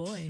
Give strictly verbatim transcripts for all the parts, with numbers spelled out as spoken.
boy.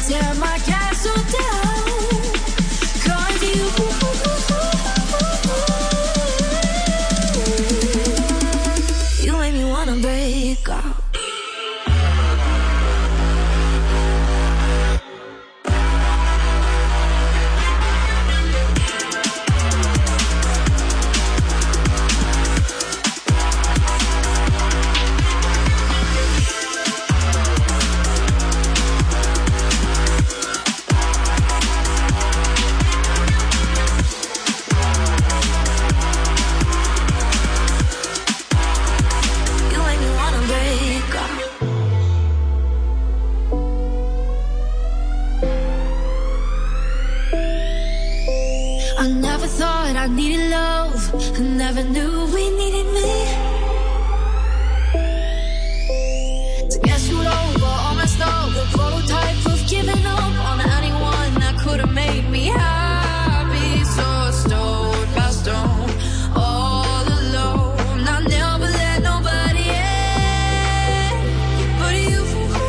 tear my castle down. 'Cause you, you make me wanna break out. I never thought I needed love. I never knew we needed me. To get screwed over, all messed up, the prototype of giving up on anyone that could have made me happy. So stone by stone, all alone. I never let nobody in, but you,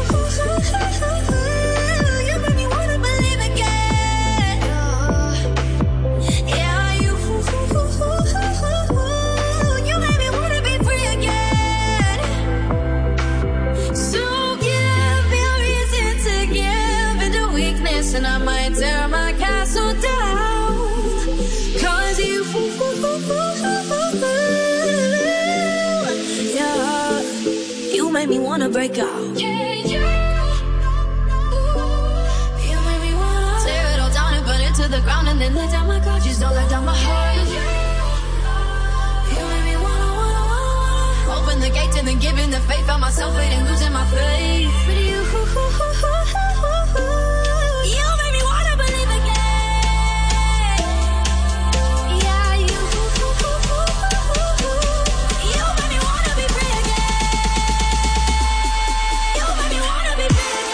you made me wanna believe again. Yeah, you, you made me wanna be free again. So give me a reason to give into weakness, and I might tear my castle down. 'Cause you, yeah, you made me wanna break out. Yeah, you, you made me wanna tear it all down and burn it to the ground, and then let down my guard. Just don't let down my heart. You made me wanna, wanna, wanna open the gate and then giving the faith. Found myself waiting, losing my faith. But you, you made me wanna believe again. Yeah, you, you made me wanna be free again. You made me wanna be free again.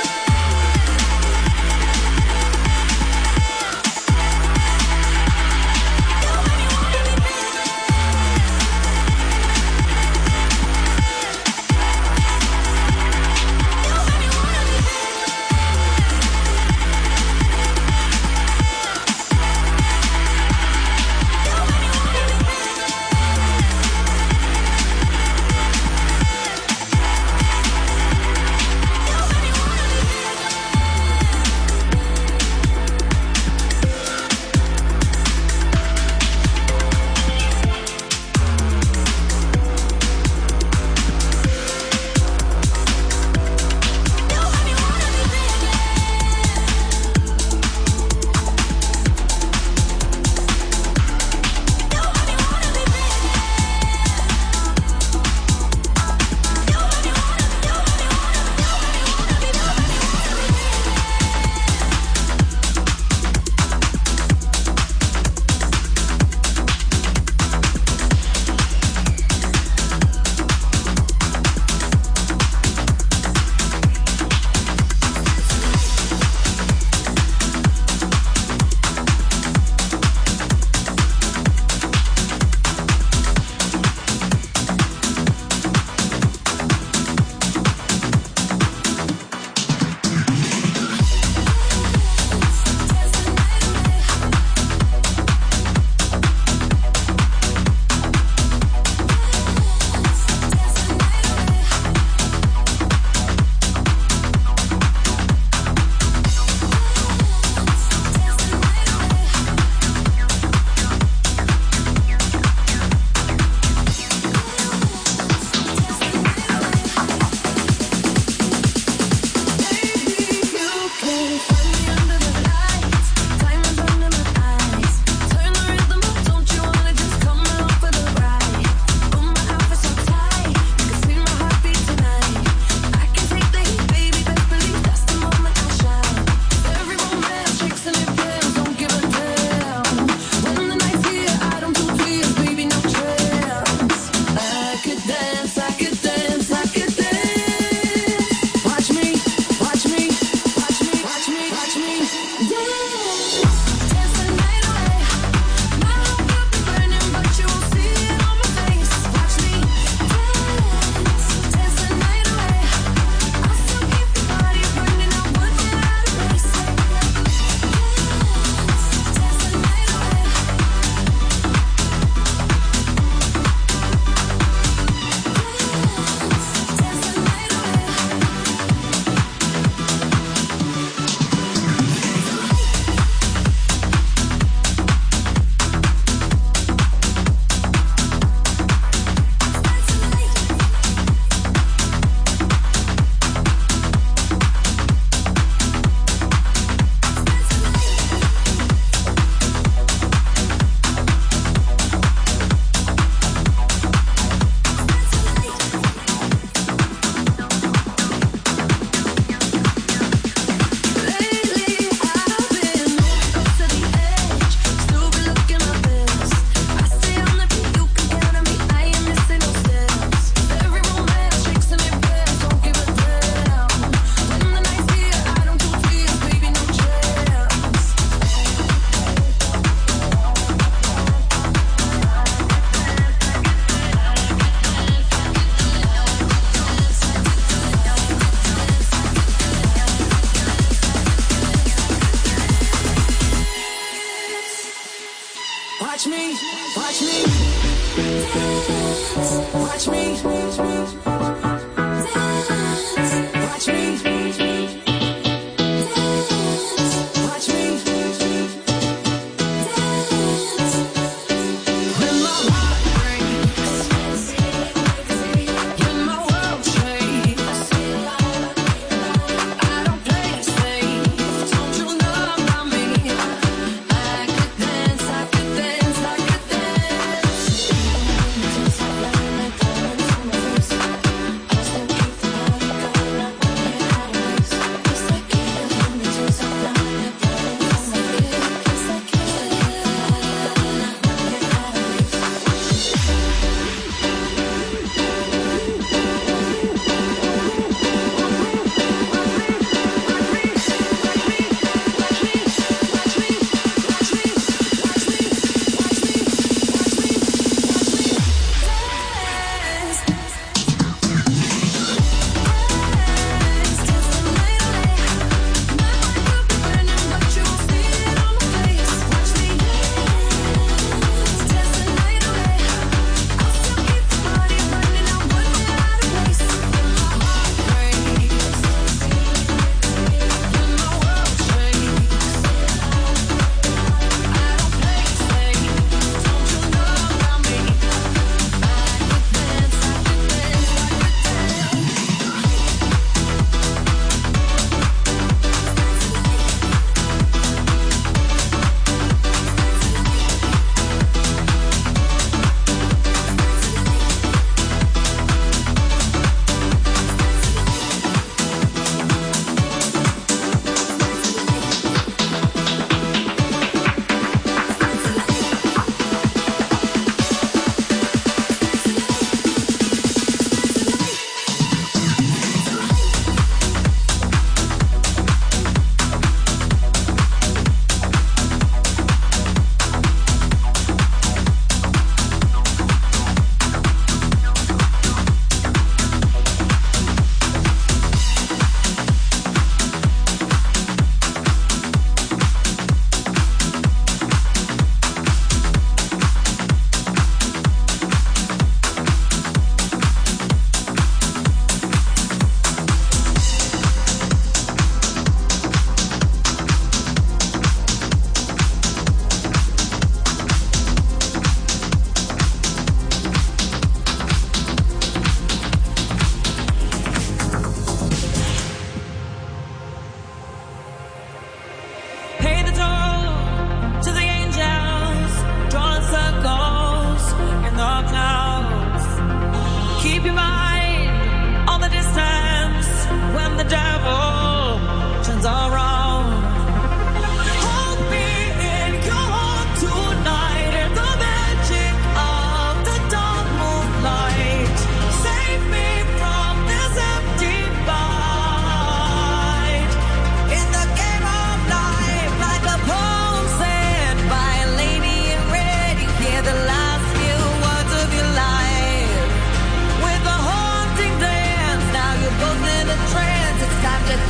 You made me wanna be free again. You Time to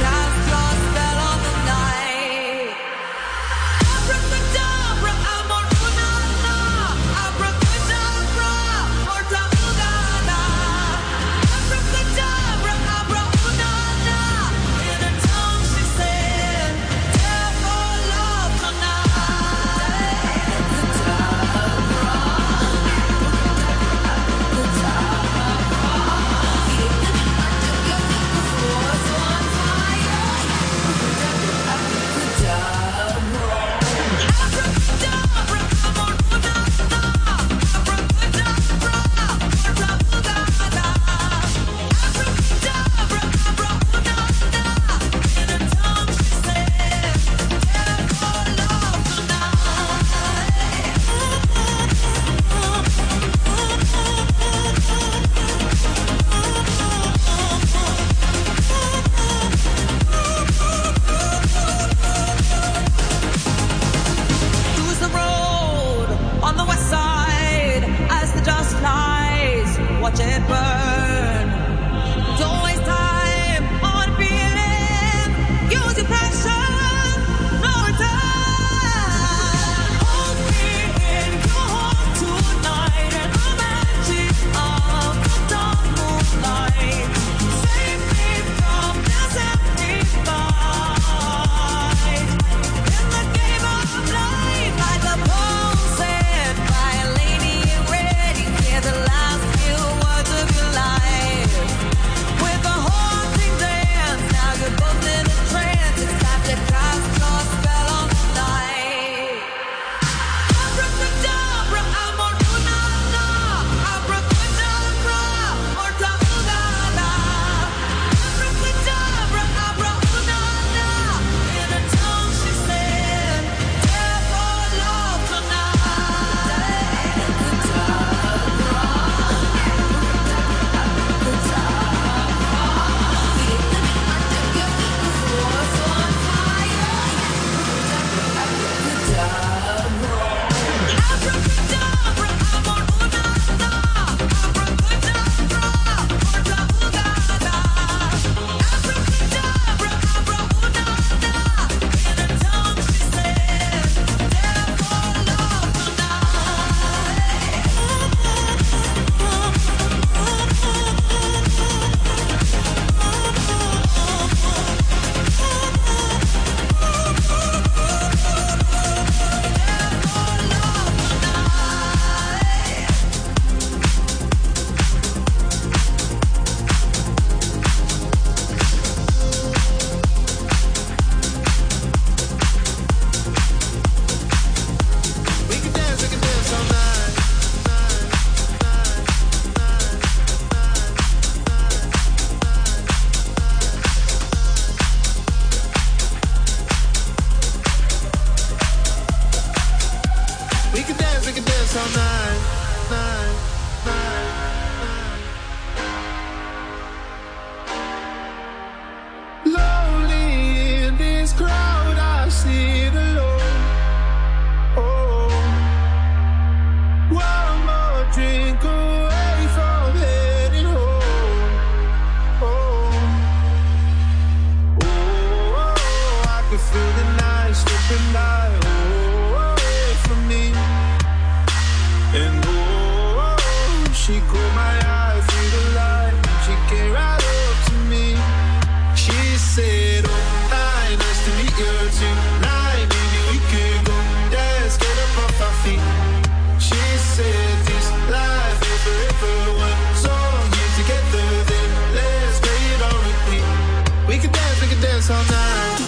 could feel the night slipping by, oh, away from me. And oh, she caught my eye through the light. She came right up to me. She said, oh, hi, nice to meet you tonight. Maybe we could go dance, get up off our feet. She said, this life is forever. One song, you together, then let's play it on repeat. We could dance, we could dance all night.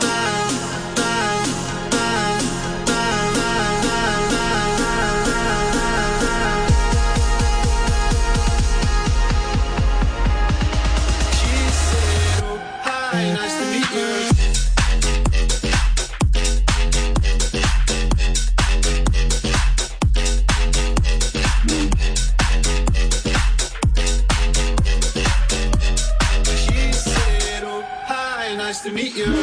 Nice to meet you. She said, oh, hi, nice to meet you.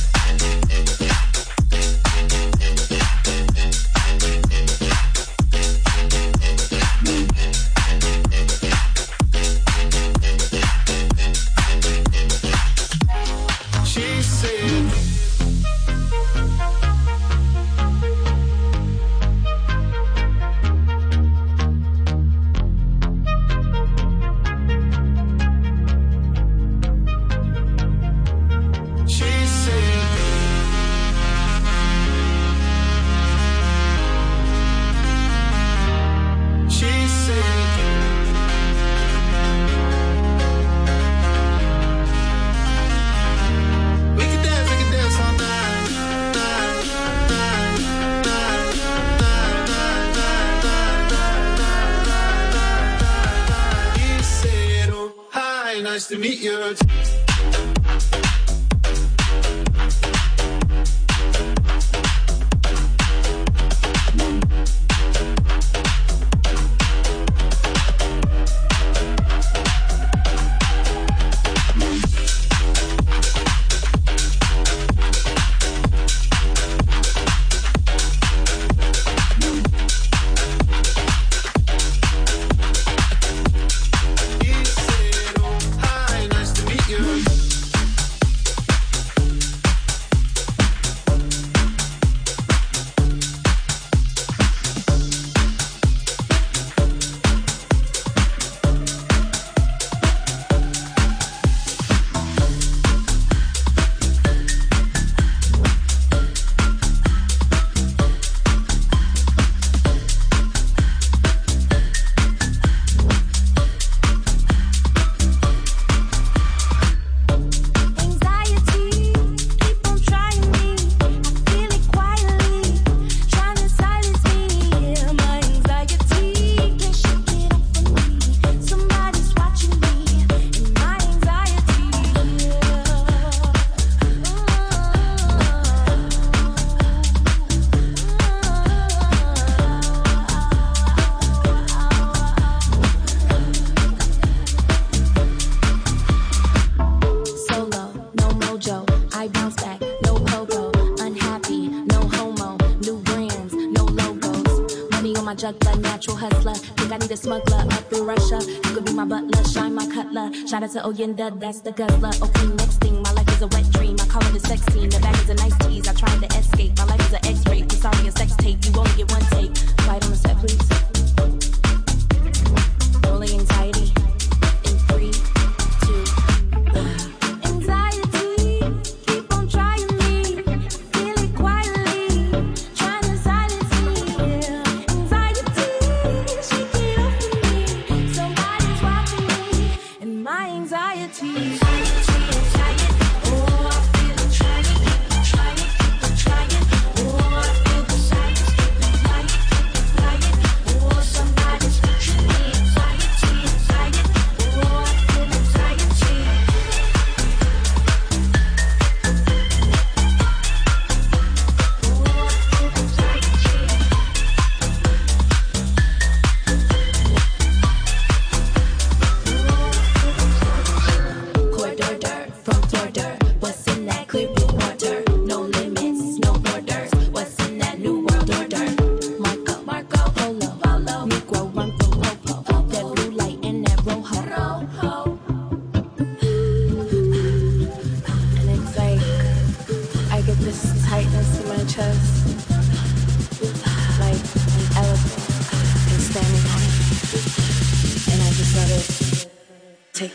Nice to meet you. Shout out to Oyenda, that's the guzzler. Okay, next thing, my life is a wet dream. I call it a sex scene. The bag is a nice tease. I tried to escape. My life is an X-ray. I'm sorry, a sex tape. You only get one take. Quiet on the set, please. Rolling anxiety. In three, two, one. Anxiety, keep on trying me. Feel it quietly, trying to silence me. Anxiety, shake it off of me. Somebody's watching me. And my anxiety, anxiety, anxiety. Oh, I feel it trying, keep on trying, keep on trying. Oh, I feel the silence, keep on flying, keep on flying. Oh, somebody's watching me. Anxiety, anxiety. Oh, I feel the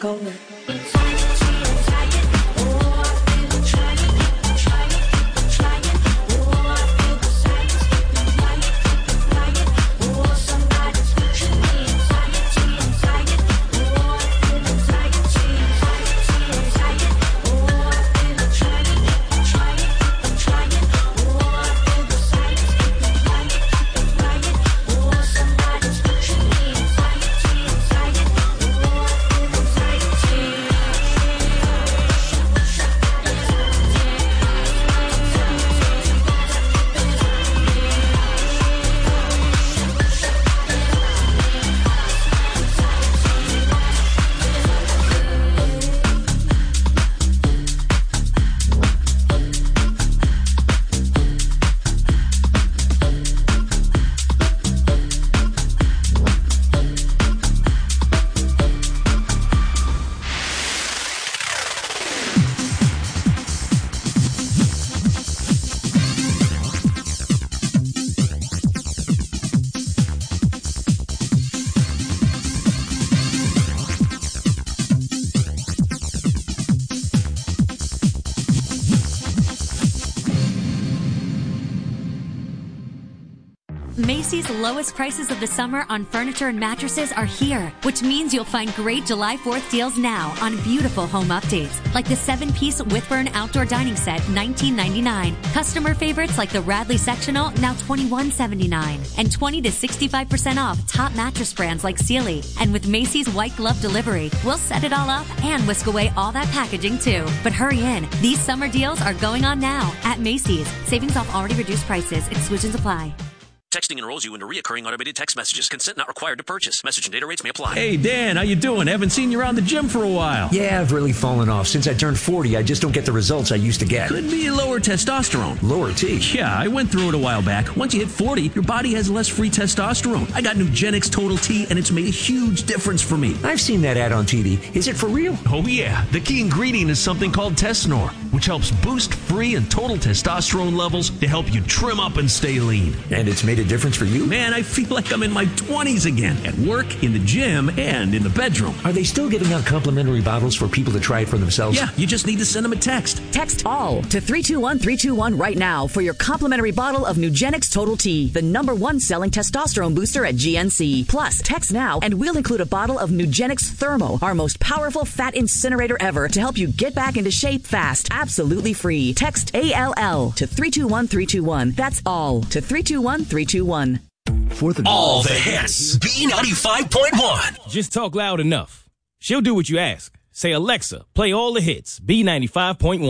going. Macy's lowest prices of the summer on furniture and mattresses are here, which means you'll find great July fourth deals now on beautiful home updates, like the seven-piece Whitburn outdoor dining set, nineteen ninety-nine. Customer favorites like the Radley sectional, now twenty-one seventy-nine, and twenty to sixty-five percent off top mattress brands like Sealy. And with Macy's white glove delivery, we'll set it all up and whisk away all that packaging too. But hurry in, these summer deals are going on now at Macy's. Savings off already reduced prices. Exclusions apply. Texting enrolls you into recurring automated text messages. Consent not required to purchase. Message and data rates may apply. Hey, Dan, how you doing? Haven't seen you around the gym for a while. Yeah, I've really fallen off. Since I turned forty, I just don't get the results I used to get. Could be lower testosterone. Lower T? Yeah, I went through it a while back. Once you hit forty, your body has less free testosterone. I got Nugenix Total T, and it's made a huge difference for me. I've seen that ad on T V. Is it for real? Oh, yeah. The key ingredient is something called Tesnor, which helps boost free and total testosterone levels to help you trim up and stay lean. And it's made a difference for you? Man, I feel like I'm in my twenties again, at work, in the gym, and in the bedroom. Are they still giving out complimentary bottles for people to try it for themselves? Yeah, you just need to send them a text. Text ALL to three two one three two one right now for your complimentary bottle of Nugenix Total T, the number one selling testosterone booster at G N C. Plus, text now and we'll include a bottle of Nugenix Thermo, our most powerful fat incinerator ever, to help you get back into shape fast, absolutely free. Text A L L to three two one three two one. That's ALL to three two one three two one. For the All the hits. B ninety-five point one. Just talk loud enough. She'll do what you ask. Say, Alexa, play all the hits. B ninety-five point one.